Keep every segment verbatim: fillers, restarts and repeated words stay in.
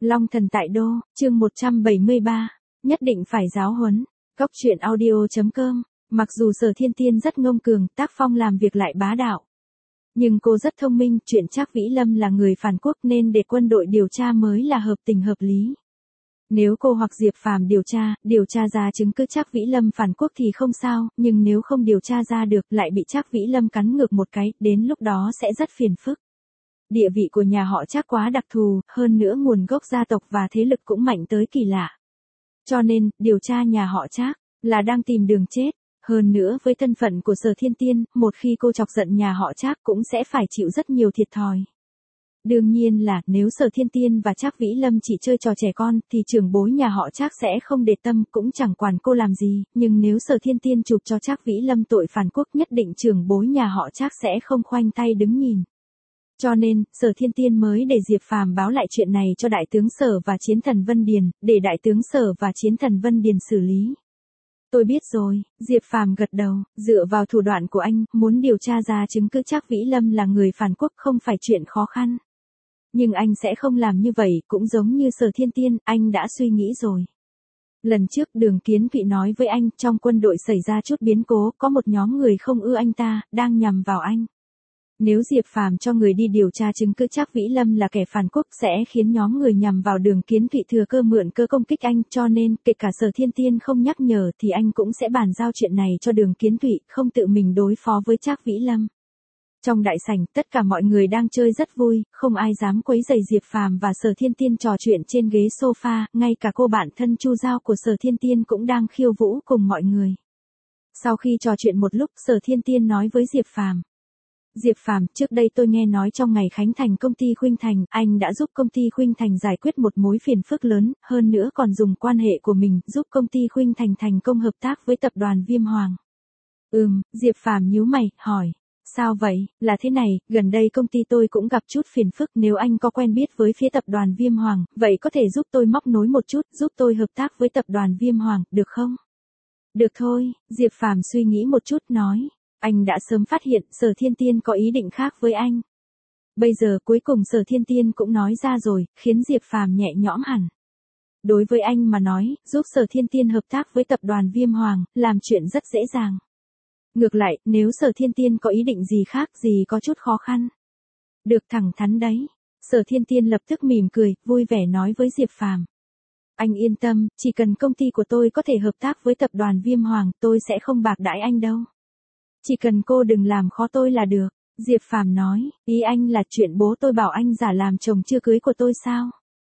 Long thần tại đô, chương một trăm bảy mươi ba, nhất định phải giáo huấn. Cóc truyện audio chấm com. Mặc dù Sở Thiên Tiên rất ngông cuồng, tác phong làm việc lại bá đạo, nhưng cô rất thông minh, chuyện Trác Vĩ Lâm là người phản quốc nên để quân đội điều tra mới là hợp tình hợp lý. Nếu cô hoặc Diệp Phàm điều tra, điều tra ra chứng cứ Trác Vĩ Lâm phản quốc thì không sao, nhưng nếu không điều tra ra được lại bị Trác Vĩ Lâm cắn ngược một cái, đến lúc đó sẽ rất phiền phức. Địa vị của nhà họ Trác quá đặc thù, hơn nữa nguồn gốc gia tộc và thế lực cũng mạnh tới kỳ lạ. Cho nên, điều tra nhà họ Trác là đang tìm đường chết. Hơn nữa với thân phận của Sở Thiên Tiên, một khi cô chọc giận nhà họ Trác cũng sẽ phải chịu rất nhiều thiệt thòi. Đương nhiên là nếu Sở Thiên Tiên và Trác Vĩ Lâm chỉ chơi trò trẻ con thì trưởng bối nhà họ Trác sẽ không để tâm, cũng chẳng quản cô làm gì, nhưng nếu Sở Thiên Tiên chụp cho Trác Vĩ Lâm tội phản quốc, nhất định trưởng bối nhà họ Trác sẽ không khoanh tay đứng nhìn. Cho nên, Sở Thiên Tiên mới để Diệp Phàm báo lại chuyện này cho Đại tướng Sở và Chiến Thần Vân Điền, để Đại tướng Sở và Chiến Thần Vân Điền xử lý. Tôi biết rồi, Diệp Phàm gật đầu, dựa vào thủ đoạn của anh, muốn điều tra ra chứng cứ Trác Vĩ Lâm là người phản quốc không phải chuyện khó khăn. Nhưng anh sẽ không làm như vậy, cũng giống như Sở Thiên Tiên, anh đã suy nghĩ rồi. Lần trước Đường Kiến Thụy nói với anh, trong quân đội xảy ra chút biến cố, có một nhóm người không ưa anh ta, đang nhằm vào anh. Nếu Diệp Phàm cho người đi điều tra chứng cứ Trác Vĩ Lâm là kẻ phản quốc sẽ khiến nhóm người nhằm vào Đường Kiến Thụy thừa cơ mượn cơ công kích anh, cho nên kể cả Sở Thiên Tiên không nhắc nhở thì anh cũng sẽ bàn giao chuyện này cho Đường Kiến Thụy, không tự mình đối phó với Trác Vĩ Lâm. Trong đại sảnh, tất cả mọi người đang chơi rất vui, không ai dám quấy rầy Diệp Phàm và Sở Thiên Tiên trò chuyện trên ghế sofa, ngay cả cô bạn thân Chu Giao của Sở Thiên Tiên cũng đang khiêu vũ cùng mọi người. Sau khi trò chuyện một lúc, Sở Thiên Tiên nói với Diệp Phàm: Diệp Phàm, trước đây tôi nghe nói trong ngày khánh thành công ty Khuynh Thành, anh đã giúp công ty Khuynh Thành giải quyết một mối phiền phức lớn, hơn nữa còn dùng quan hệ của mình giúp công ty Khuynh Thành thành công hợp tác với tập đoàn Viêm Hoàng. Ừm, Diệp Phàm nhíu mày, hỏi: Sao vậy, là thế này, gần đây công ty tôi cũng gặp chút phiền phức, nếu anh có quen biết với phía tập đoàn Viêm Hoàng, vậy có thể giúp tôi móc nối một chút, giúp tôi hợp tác với tập đoàn Viêm Hoàng, được không? Được thôi, Diệp Phàm suy nghĩ một chút nói. Anh đã sớm phát hiện Sở Thiên Tiên có ý định khác với anh. Bây giờ cuối cùng Sở Thiên Tiên cũng nói ra rồi, khiến Diệp Phàm nhẹ nhõm hẳn. Đối với anh mà nói, giúp Sở Thiên Tiên hợp tác với tập đoàn Viêm Hoàng, làm chuyện rất dễ dàng. Ngược lại, nếu Sở Thiên Tiên có ý định gì khác, gì có chút khó khăn. Được, thẳng thắn đấy. Sở Thiên Tiên lập tức mỉm cười, vui vẻ nói với Diệp Phàm: Anh yên tâm, chỉ cần công ty của tôi có thể hợp tác với tập đoàn Viêm Hoàng, tôi sẽ không bạc đãi anh đâu. Chỉ cần cô đừng làm khó tôi là được. Diệp Phàm nói, ý anh là chuyện bố tôi bảo anh giả làm chồng chưa cưới của tôi sao?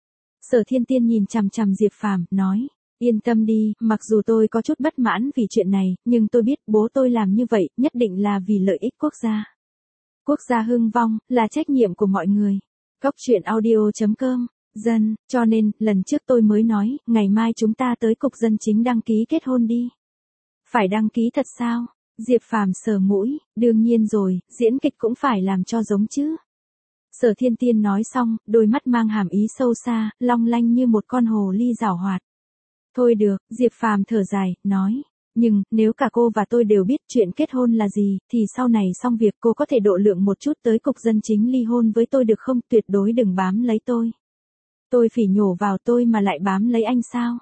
Sở Thiên Tiên nhìn chằm chằm Diệp Phàm, nói, yên tâm đi, mặc dù tôi có chút bất mãn vì chuyện này, nhưng tôi biết bố tôi làm như vậy, nhất định là vì lợi ích quốc gia. Quốc gia hưng vong, là trách nhiệm của mọi người. Cóc truyện audio chấm com, dân, cho nên, lần trước tôi mới nói, ngày mai chúng ta tới cục dân chính đăng ký kết hôn đi. Phải đăng ký thật sao? Diệp Phàm sờ mũi, đương nhiên rồi, diễn kịch cũng phải làm cho giống chứ. Sở Thiên Tiên nói xong, đôi mắt mang hàm ý sâu xa, long lanh như một con hồ ly giảo hoạt. Thôi được, Diệp Phàm thở dài, nói, nhưng, nếu cả cô và tôi đều biết chuyện kết hôn là gì, thì sau này xong việc cô có thể độ lượng một chút tới cục dân chính ly hôn với tôi được không, tuyệt đối đừng bám lấy tôi. Tôi phỉ nhổ vào tôi mà lại bám lấy anh sao?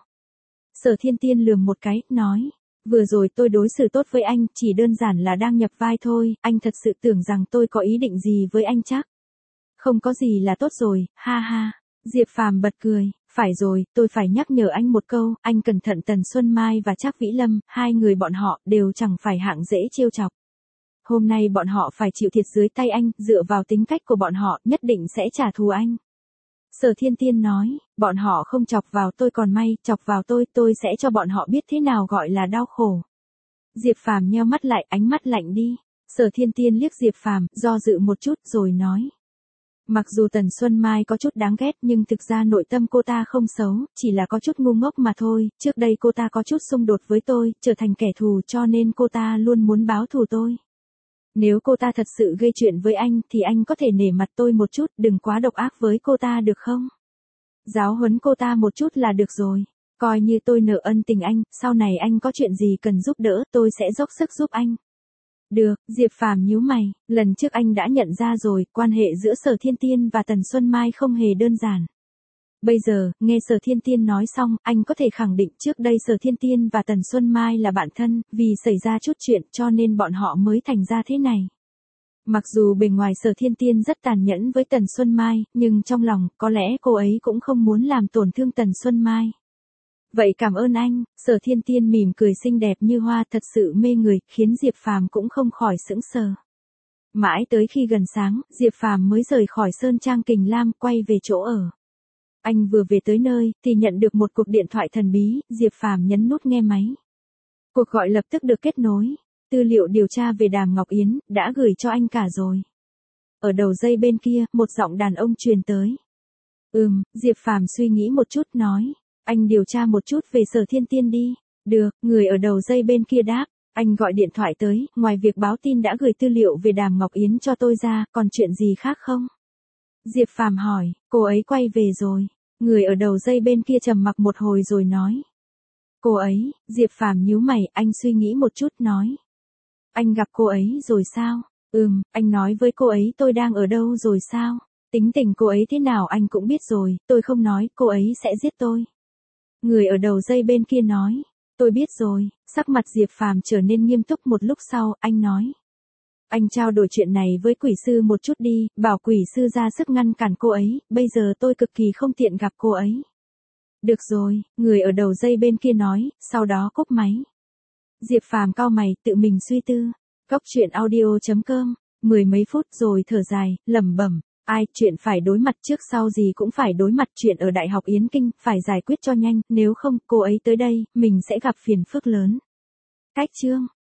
Sở Thiên Tiên lườm một cái, nói. Vừa rồi tôi đối xử tốt với anh, chỉ đơn giản là đang nhập vai thôi, anh thật sự tưởng rằng tôi có ý định gì với anh chắc? Không có gì là tốt rồi, ha ha. Diệp Phàm bật cười, phải rồi, tôi phải nhắc nhở anh một câu, anh cẩn thận Tần Xuân Mai và Trác Vĩ Lâm, hai người bọn họ đều chẳng phải hạng dễ trêu chọc. Hôm nay bọn họ phải chịu thiệt dưới tay anh, dựa vào tính cách của bọn họ, nhất định sẽ trả thù anh. Sở Thiên Tiên nói, bọn họ không chọc vào tôi còn may, chọc vào tôi, tôi sẽ cho bọn họ biết thế nào gọi là đau khổ. Diệp Phàm nheo mắt lại, ánh mắt lạnh đi. Sở Thiên Tiên liếc Diệp Phàm, do dự một chút, rồi nói. Mặc dù Tần Xuân Mai có chút đáng ghét nhưng thực ra nội tâm cô ta không xấu, chỉ là có chút ngu ngốc mà thôi, trước đây cô ta có chút xung đột với tôi, trở thành kẻ thù cho nên cô ta luôn muốn báo thù tôi. Nếu cô ta thật sự gây chuyện với anh thì anh có thể nể mặt tôi một chút, đừng quá độc ác với cô ta được không? Giáo huấn cô ta một chút là được rồi. Coi như tôi nợ ân tình anh, sau này anh có chuyện gì cần giúp đỡ tôi sẽ dốc sức giúp anh. Được, Diệp Phàm nhíu mày, lần trước anh đã nhận ra rồi, quan hệ giữa Sở Thiên Tiên và Tần Xuân Mai không hề đơn giản. Bây giờ, nghe Sở Thiên Tiên nói xong, anh có thể khẳng định trước đây Sở Thiên Tiên và Tần Xuân Mai là bạn thân, vì xảy ra chút chuyện cho nên bọn họ mới thành ra thế này. Mặc dù bề ngoài Sở Thiên Tiên rất tàn nhẫn với Tần Xuân Mai, nhưng trong lòng, có lẽ cô ấy cũng không muốn làm tổn thương Tần Xuân Mai. Vậy cảm ơn anh, Sở Thiên Tiên mỉm cười xinh đẹp như hoa thật sự mê người, khiến Diệp Phàm cũng không khỏi sững sờ. Mãi tới khi gần sáng, Diệp Phàm mới rời khỏi Sơn Trang Kình Lam quay về chỗ ở. Anh vừa về tới nơi, thì nhận được một cuộc điện thoại thần bí, Diệp Phàm nhấn nút nghe máy. Cuộc gọi lập tức được kết nối. Tư liệu điều tra về Đàm Ngọc Yến, đã gửi cho anh cả rồi. Ở đầu dây bên kia, một giọng đàn ông truyền tới. Ừm, Diệp Phàm suy nghĩ một chút nói. Anh điều tra một chút về Sở Thiên Tiên đi. Được, người ở đầu dây bên kia đáp. Anh gọi điện thoại tới, ngoài việc báo tin đã gửi tư liệu về Đàm Ngọc Yến cho tôi ra, còn chuyện gì khác không? Diệp Phàm hỏi, cô ấy quay về rồi. Người ở đầu dây bên kia trầm mặc một hồi rồi nói. Cô ấy, Diệp Phàm nhíu mày, anh suy nghĩ một chút nói. Anh gặp cô ấy rồi sao? Ừm, anh nói với cô ấy tôi đang ở đâu rồi sao? Tính tình cô ấy thế nào anh cũng biết rồi, tôi không nói, cô ấy sẽ giết tôi. Người ở đầu dây bên kia nói. Tôi biết rồi, sắc mặt Diệp Phàm trở nên nghiêm túc một lúc sau, anh nói. Anh trao đổi chuyện này với quỷ sư một chút đi, bảo quỷ sư ra sức ngăn cản cô ấy, bây giờ tôi cực kỳ không tiện gặp cô ấy. Được rồi, người ở đầu dây bên kia nói, sau đó cúp máy. Diệp Phàm cau mày, tự mình suy tư. Cóc truyện audio chấm com, mười mấy phút rồi thở dài, lẩm bẩm. Ai, chuyện phải đối mặt trước sau gì cũng phải đối mặt, chuyện ở Đại học Yến Kinh, phải giải quyết cho nhanh, nếu không, cô ấy tới đây, mình sẽ gặp phiền phức lớn. Cách chương